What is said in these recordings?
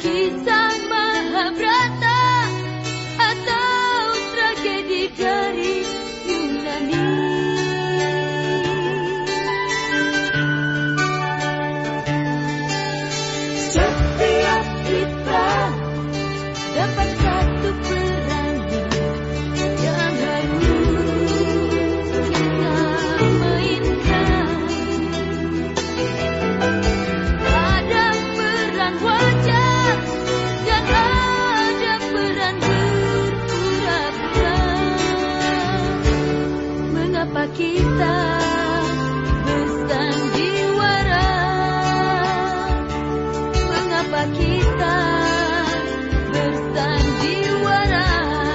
Kisah Mahabharata atau tragedi dari Yunani. Setiap kita dapat satu peranan yang harus kita mainkan. Ada peran wajar dan ada peran berpura-pura. Mengapa kita bersandiwara? Mengapa kita bersandiwara?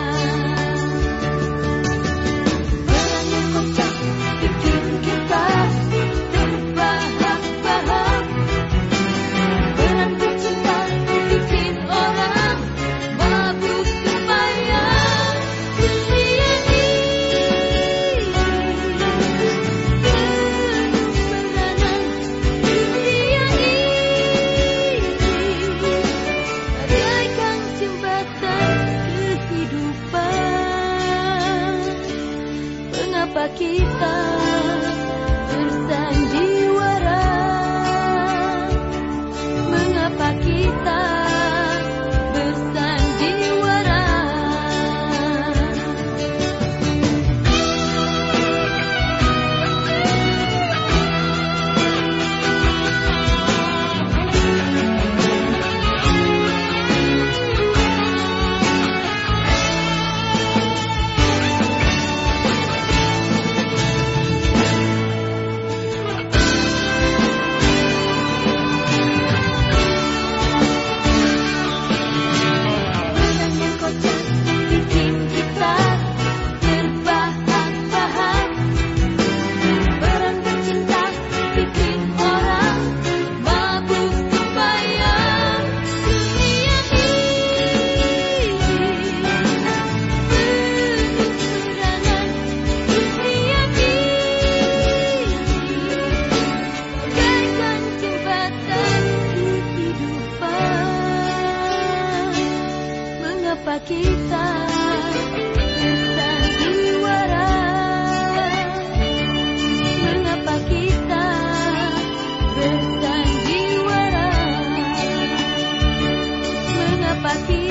Peran yang kocak bikin kita terbahak-bahak. Peran pecinta bikin orang mabuk terbayang. Dunia ini penuh peranan. Dunia ini bagaikan jembatan kehidupan. Mengapa kita bersandiwara? Mengapa kita bersandiwara? Peran yang kocak bikin kita terbahak-bahak. Peran pecinta bikin orang mabuk terbayang. Dunia ini penuh peranan. Dunia ini bagaikan jembatan kehidupan. Mengapa kita bersandiwara? Mengapa kita bersandiwara? Mengapa kita